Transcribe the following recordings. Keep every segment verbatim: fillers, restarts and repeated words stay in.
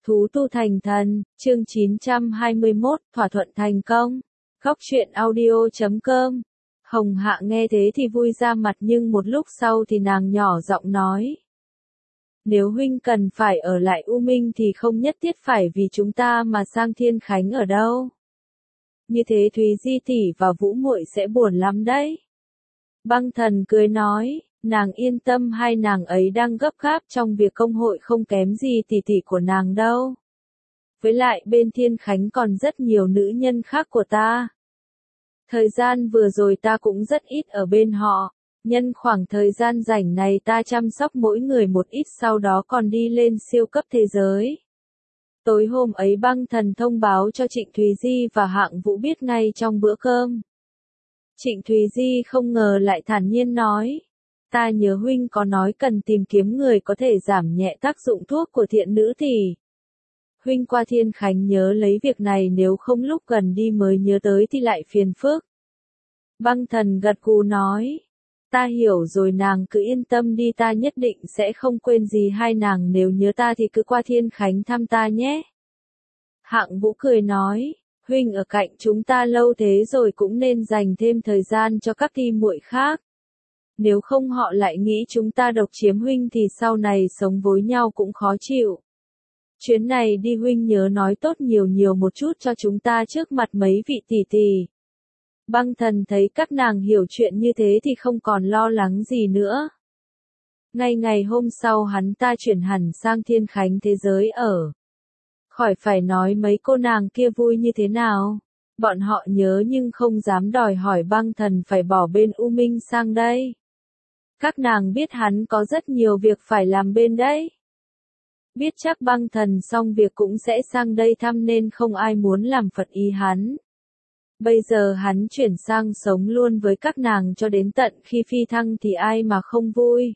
Thú tu thành thần, chương chín trăm hai mươi mốt, thỏa thuận thành công. Góc truyện audio chấm com. Hồng Hạ nghe thế thì vui ra mặt nhưng một lúc sau thì nàng nhỏ giọng nói. Nếu huynh cần phải ở lại U Minh thì không nhất thiết phải vì chúng ta mà sang Thiên Khánh ở đâu. Như thế Thúy Di tỷ và Vũ muội sẽ buồn lắm đấy. Băng Thần cười nói. Nàng yên tâm, hai nàng ấy đang gấp gáp trong việc công hội không kém gì tỷ tỷ của nàng đâu. Với lại bên Thiên Khánh còn rất nhiều nữ nhân khác của ta. Thời gian vừa rồi ta cũng rất ít ở bên họ, nhân khoảng thời gian rảnh này ta chăm sóc mỗi người một ít, sau đó còn đi lên siêu cấp thế giới. Tối hôm ấy Băng Thần thông báo cho Trịnh Thúy Di và Hạng Vũ biết ngay trong bữa cơm. Trịnh Thúy Di không ngờ lại thản nhiên nói. Ta nhớ huynh có nói cần tìm kiếm người có thể giảm nhẹ tác dụng thuốc của thiện nữ thì. Huynh qua Thiên Khánh nhớ lấy việc này, nếu không lúc gần đi mới nhớ tới thì lại phiền phức. Băng Thần gật gù nói. Ta hiểu rồi, nàng cứ yên tâm đi, ta nhất định sẽ không quên gì hai nàng, nếu nhớ ta thì cứ qua Thiên Khánh thăm ta nhé. Hạng Vũ cười nói. Huynh ở cạnh chúng ta lâu thế rồi cũng nên dành thêm thời gian cho các thi muội khác. Nếu không họ lại nghĩ chúng ta độc chiếm huynh thì sau này sống với nhau cũng khó chịu. Chuyến này đi huynh nhớ nói tốt nhiều nhiều một chút cho chúng ta trước mặt mấy vị tỷ tỷ. Băng Thần thấy các nàng hiểu chuyện như thế thì không còn lo lắng gì nữa. Ngay ngày hôm sau hắn ta chuyển hẳn sang Thiên Khánh thế giới ở. Khỏi phải nói mấy cô nàng kia vui như thế nào. Bọn họ nhớ nhưng không dám đòi hỏi Băng Thần phải bỏ bên U Minh sang đây. Các nàng biết hắn có rất nhiều việc phải làm bên đấy. Biết chắc Băng Thần xong việc cũng sẽ sang đây thăm nên không ai muốn làm phật ý hắn. Bây giờ hắn chuyển sang sống luôn với các nàng cho đến tận khi phi thăng thì ai mà không vui.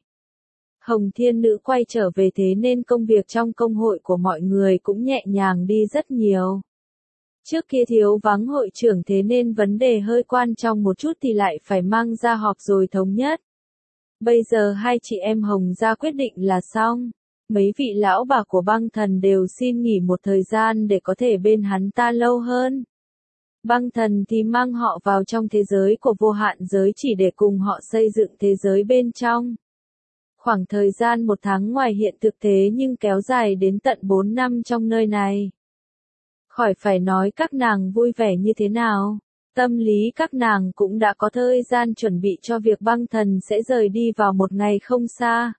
Hồng Thiên Nữ quay trở về thế nên công việc trong công hội của mọi người cũng nhẹ nhàng đi rất nhiều. Trước kia thiếu vắng hội trưởng thế nên vấn đề hơi quan trọng một chút thì lại phải mang ra họp rồi thống nhất. Bây giờ hai chị em Hồng gia quyết định là xong. Mấy vị lão bà của Băng Thần đều xin nghỉ một thời gian để có thể bên hắn ta lâu hơn. Băng Thần thì mang họ vào trong thế giới của vô hạn giới chỉ để cùng họ xây dựng thế giới bên trong. Khoảng thời gian một tháng ngoài hiện thực thế nhưng kéo dài đến tận bốn năm trong nơi này. Khỏi phải nói các nàng vui vẻ như thế nào. Tâm lý các nàng cũng đã có thời gian chuẩn bị cho việc Băng Thần sẽ rời đi vào một ngày không xa.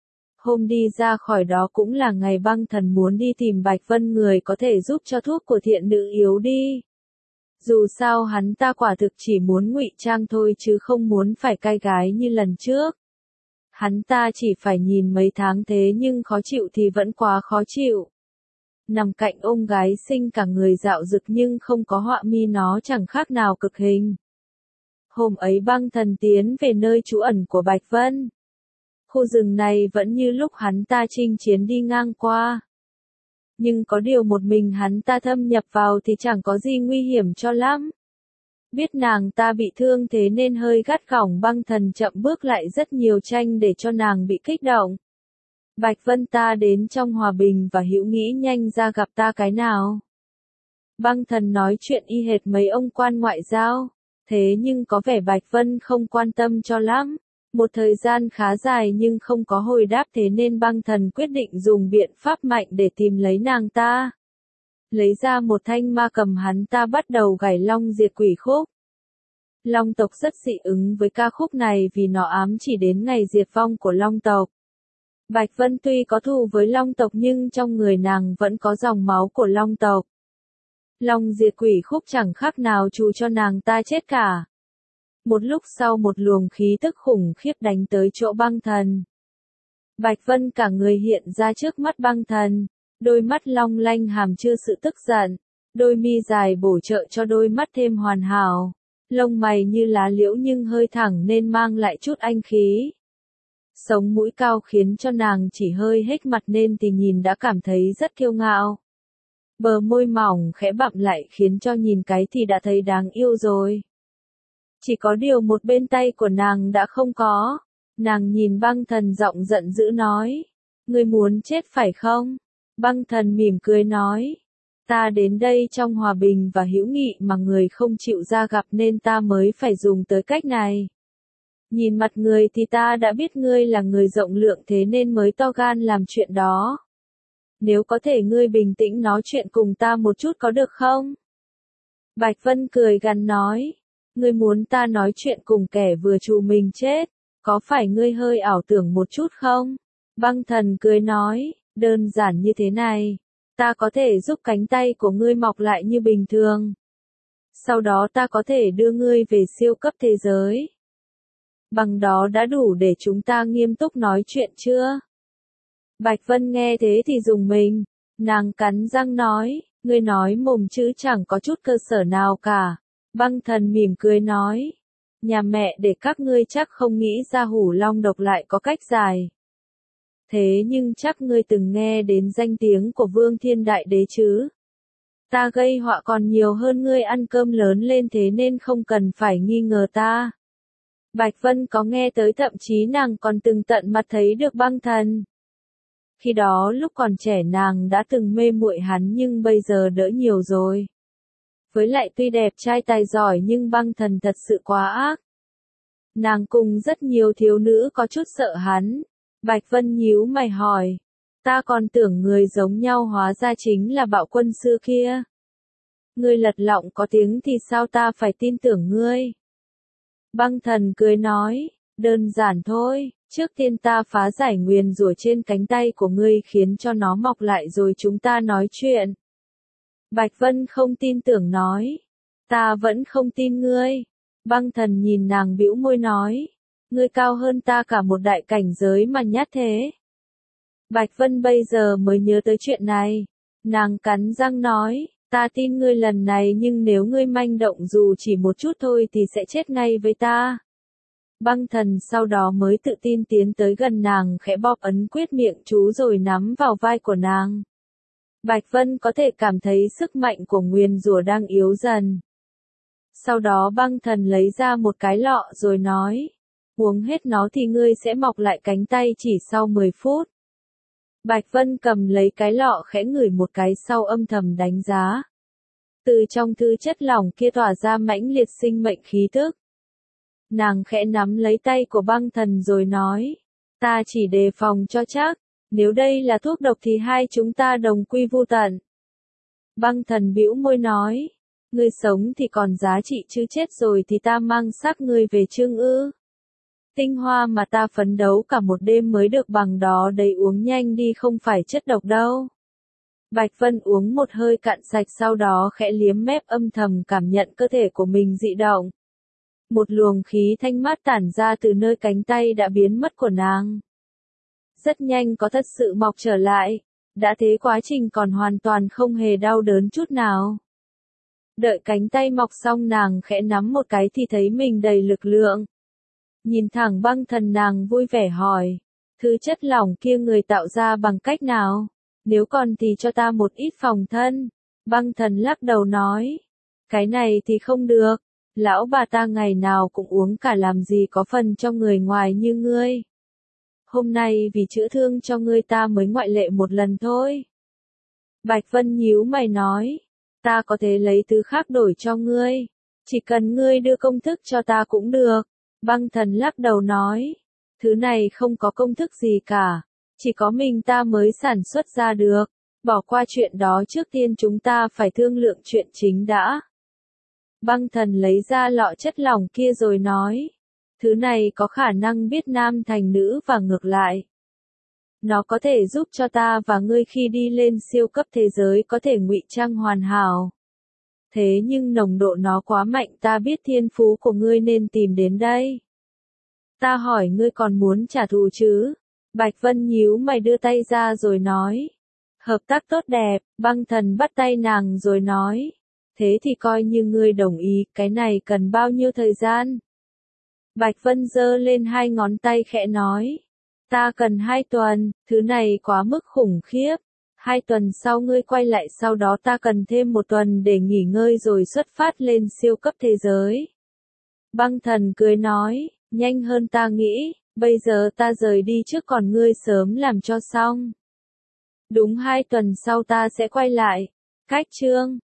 Hôm đi ra khỏi đó cũng là ngày Băng Thần muốn đi tìm Bạch Vân, người có thể giúp cho thuốc của thiện nữ yếu đi. Dù sao hắn ta quả thực chỉ muốn ngụy trang thôi chứ không muốn phải cai gái như lần trước. Hắn ta chỉ phải nhìn mấy tháng thế nhưng khó chịu thì vẫn quá khó chịu. Nằm cạnh ôm gái xinh cả người dạo dực nhưng không có họa mi, nó chẳng khác nào cực hình. Hôm ấy Băng Thần tiến về nơi trú ẩn của Bạch Vân. Khu rừng này vẫn như lúc hắn ta chinh chiến đi ngang qua. Nhưng có điều một mình hắn ta thâm nhập vào thì chẳng có gì nguy hiểm cho lắm. Biết nàng ta bị thương thế nên hơi gắt gỏng, Băng Thần chậm bước lại rất nhiều tranh để cho nàng bị kích động. Bạch Vân, ta đến trong hòa bình và hữu nghĩ, nhanh ra gặp ta cái nào. Băng Thần nói chuyện y hệt mấy ông quan ngoại giao. Thế nhưng có vẻ Bạch Vân không quan tâm cho lắm. Một thời gian khá dài nhưng không có hồi đáp thế nên Băng Thần quyết định dùng biện pháp mạnh để tìm lấy nàng ta. Lấy ra một thanh ma cầm, hắn ta bắt đầu gảy Long Diệt Quỷ Khúc. Long tộc rất dị ứng với ca khúc này vì nó ám chỉ đến ngày diệt vong của Long tộc. Bạch Vân tuy có thù với Long tộc nhưng trong người nàng vẫn có dòng máu của Long tộc. Long Diệt Quỷ Khúc chẳng khác nào trù cho nàng ta chết cả. Một lúc sau một luồng khí tức khủng khiếp đánh tới chỗ Băng Thần. Bạch Vân cả người hiện ra trước mắt Băng Thần, đôi mắt long lanh hàm chứa sự tức giận, đôi mi dài bổ trợ cho đôi mắt thêm hoàn hảo, lông mày như lá liễu nhưng hơi thẳng nên mang lại chút anh khí. Sống mũi cao khiến cho nàng chỉ hơi hếch mặt nên thì nhìn đã cảm thấy rất kiêu ngạo. Bờ môi mỏng khẽ bặm lại khiến cho nhìn cái thì đã thấy đáng yêu rồi. Chỉ có điều một bên tay của nàng đã không có. Nàng nhìn Băng Thần giọng giận dữ nói. Ngươi muốn chết phải không? Băng thần mỉm cười nói. Ta đến đây trong hòa bình và hữu nghị mà người không chịu ra gặp nên ta mới phải dùng tới cách này. Nhìn mặt người thì ta đã biết ngươi là người rộng lượng thế nên mới to gan làm chuyện đó. Nếu có thể ngươi bình tĩnh nói chuyện cùng ta một chút có được không? Bạch Vân cười gằn nói. Ngươi muốn ta nói chuyện cùng kẻ vừa trù mình chết, có phải ngươi hơi ảo tưởng một chút không? Băng thần cười nói, đơn giản như thế này. Ta có thể giúp cánh tay của ngươi mọc lại như bình thường. Sau đó ta có thể đưa ngươi về siêu cấp thế giới. Bằng đó đã đủ để chúng ta nghiêm túc nói chuyện chưa? Bạch Vân nghe thế thì rùng mình. Nàng cắn răng nói, ngươi nói mồm chứ chẳng có chút cơ sở nào cả. Băng thần mỉm cười nói, nhà mẹ để các ngươi chắc không nghĩ ra hủ long độc lại có cách giải. Thế nhưng chắc ngươi từng nghe đến danh tiếng của Vương Thiên Đại Đế chứ. Ta gây họa còn nhiều hơn ngươi ăn cơm lớn lên thế nên không cần phải nghi ngờ ta. Bạch Vân có nghe tới thậm chí nàng còn từng tận mặt thấy được băng thần. Khi đó lúc còn trẻ nàng đã từng mê muội hắn nhưng bây giờ đỡ nhiều rồi. Với lại tuy đẹp trai tài giỏi nhưng băng thần thật sự quá ác. Nàng cùng rất nhiều thiếu nữ có chút sợ hắn. Bạch Vân nhíu mày hỏi. Ta còn tưởng người giống nhau hóa ra chính là bạo quân xưa kia. Ngươi lật lọng có tiếng thì sao ta phải tin tưởng ngươi? Băng thần cười nói, đơn giản thôi, trước tiên ta phá giải nguyền rủa trên cánh tay của ngươi khiến cho nó mọc lại rồi chúng ta nói chuyện. Bạch Vân không tin tưởng nói, ta vẫn không tin ngươi. Băng thần nhìn nàng bĩu môi nói, ngươi cao hơn ta cả một đại cảnh giới mà nhát thế. Bạch Vân bây giờ mới nhớ tới chuyện này, nàng cắn răng nói, ta tin ngươi lần này nhưng nếu ngươi manh động dù chỉ một chút thôi thì sẽ chết ngay với ta. Băng thần sau đó mới tự tin tiến tới gần nàng khẽ bóp ấn quyết miệng chú rồi nắm vào vai của nàng. Bạch Vân có thể cảm thấy sức mạnh của nguyền rủa đang yếu dần. Sau đó băng thần lấy ra một cái lọ rồi nói, uống hết nó thì ngươi sẽ mọc lại cánh tay chỉ sau mười phút. Bạch Vân cầm lấy cái lọ khẽ ngửi một cái sau âm thầm đánh giá. Từ trong thứ chất lỏng kia tỏa ra mãnh liệt sinh mệnh khí tức. Nàng khẽ nắm lấy tay của băng thần rồi nói, ta chỉ đề phòng cho chắc, nếu đây là thuốc độc thì hai chúng ta đồng quy vu tận. Băng thần bĩu môi nói, ngươi sống thì còn giá trị chứ chết rồi thì ta mang xác ngươi về Trương ư. Tinh hoa mà ta phấn đấu cả một đêm mới được bằng đó đấy, uống nhanh đi không phải chất độc đâu. Bạch Vân uống một hơi cạn sạch sau đó khẽ liếm mép âm thầm cảm nhận cơ thể của mình dị động. Một luồng khí thanh mát tản ra từ nơi cánh tay đã biến mất của nàng. Rất nhanh có thật sự mọc trở lại, đã thế quá trình còn hoàn toàn không hề đau đớn chút nào. Đợi cánh tay mọc xong nàng khẽ nắm một cái thì thấy mình đầy lực lượng. Nhìn thẳng băng thần nàng vui vẻ hỏi, thứ chất lỏng kia người tạo ra bằng cách nào? Nếu còn thì cho ta một ít phòng thân. Băng thần lắc đầu nói, cái này thì không được, lão bà ta ngày nào cũng uống cả làm gì có phần cho người ngoài như ngươi. Hôm nay vì chữa thương cho ngươi ta mới ngoại lệ một lần thôi. Bạch Vân nhíu mày nói, ta có thể lấy thứ khác đổi cho ngươi, chỉ cần ngươi đưa công thức cho ta cũng được. Băng thần lắc đầu nói, thứ này không có công thức gì cả, chỉ có mình ta mới sản xuất ra được, bỏ qua chuyện đó trước tiên chúng ta phải thương lượng chuyện chính đã. Băng thần lấy ra lọ chất lỏng kia rồi nói, thứ này có khả năng biết nam thành nữ và ngược lại. Nó có thể giúp cho ta và ngươi khi đi lên siêu cấp thế giới có thể ngụy trang hoàn hảo. Thế nhưng nồng độ nó quá mạnh, ta biết thiên phú của ngươi nên tìm đến đây. Ta hỏi ngươi còn muốn trả thù chứ? Bạch Vân nhíu mày đưa tay ra rồi nói. Hợp tác tốt đẹp, băng thần bắt tay nàng rồi nói. Thế thì coi như ngươi đồng ý, cái này cần bao nhiêu thời gian? Bạch Vân giơ lên hai ngón tay khẽ nói. Ta cần hai tuần, thứ này quá mức khủng khiếp. Hai tuần sau ngươi quay lại, sau đó ta cần thêm một tuần để nghỉ ngơi rồi xuất phát lên siêu cấp thế giới. Băng thần cười nói, nhanh hơn ta nghĩ, bây giờ ta rời đi trước còn ngươi sớm làm cho xong. Đúng hai tuần sau ta sẽ quay lại. Cách chương